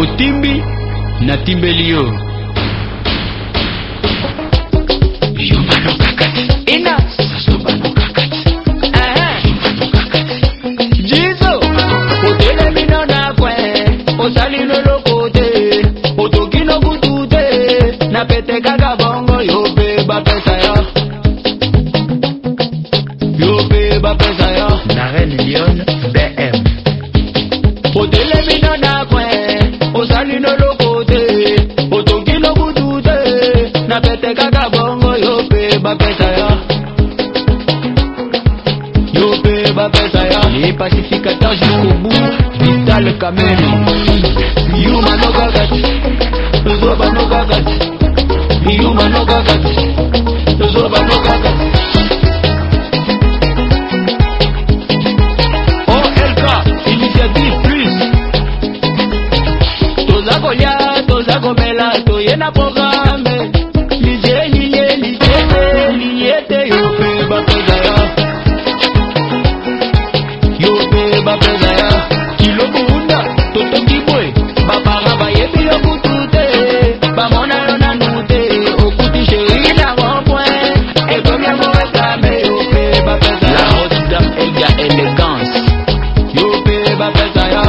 Otimbi na Timbelio. Yumba no kakati. Ina Sasoba no kakati. Yumba no kakati. Jizo otele mino na kwe osali no lokote otokino kutute na pete kaka bongo yope ba pesa ya La reine Lyon BM. otele mino na kwe osali no lokote otokino kutute na pete kaka bongo yope ba pesa ya les pacificateurs jusqu'au bout. Vital Kameni Yuma no kakati Zoba no kakati Yuma no kakati Zoba no kakati OLK Initiative Plus Tozako lia, tozako mela toyena programme Lije liye lijete liyete yope bapeza ya bapeza ya kilo buunda toto kibwe babara bayebi yo kutute bamona yo na nute okuti sheri na rond-point ekomi yango esame yo pe bapeza La haute dame Elga élégance. yo pe bapeza ya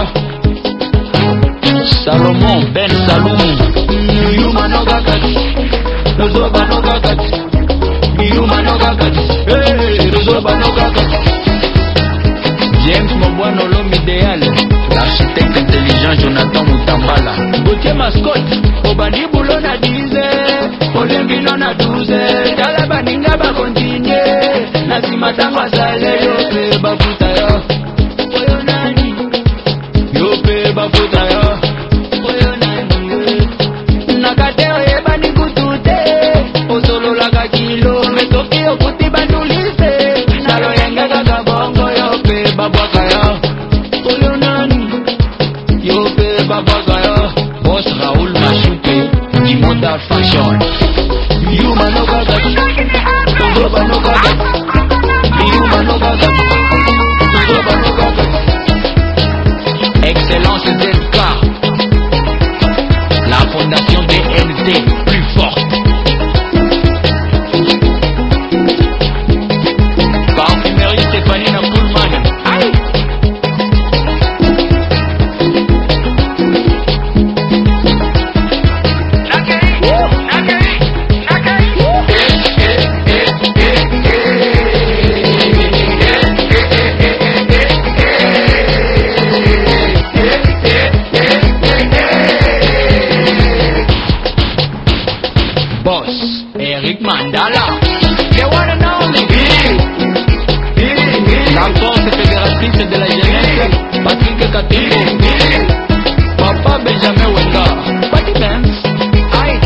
Salomon Ben Saloum. yuma no kakati nozoba no kakati yuma no kakati nozoba no kakati James Mobwana l'homme idéal. L'architecte intelligent Jonathan Mutambala. Gauthier mascotte obandi bulo na 10 olembi no na 12 tala baninga bakontinye na nsima ntango asale yo pe bafuta yo oyo nani yo pe bafuta yo oyo nani naka te oyebani kutu te osololaka kilo metoki okuti bandulise naloyenga kaka bongo yo pe babwaka yo oyo nani yo pe babwaka yo Boss Raoul Machoupe. Dimoda Fashion. Yuma no kakati Zoba no kakati Yuma no kakati Zoba no kakati Excellence ZK. La fondation DNT. Plus forte. Parfumerie Stéphanie Pullman. Aïe Boss Eric Mandala. The one and only La force fédératrice de la jeunesse. Patrick Katimbo. Papa Benjamin Wenga. Party dance Aïe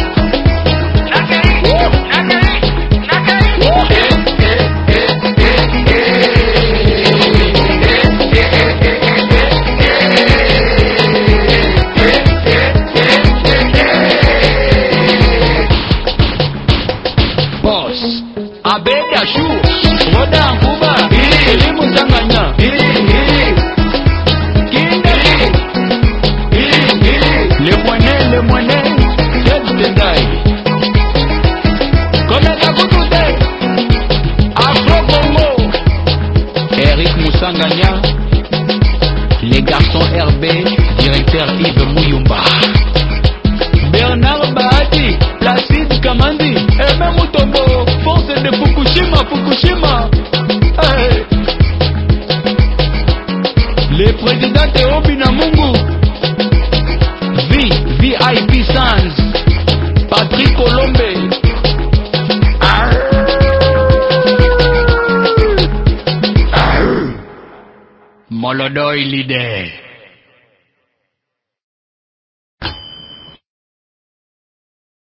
Boss Abedi Ashur Roda Nkuba Elimu Sanganya Le moine Ted Tendai Komeka Kutute Afro Congo Eric Moussanganya. Les garçons RB. Directeur Yves Mouyumba. Bernard Bahati Placide Kamandi Aimé Mutombo Force de Fukushima Hey. Le président Théo Binamungu VIP Sans Patrick Colombe Molodoy leader.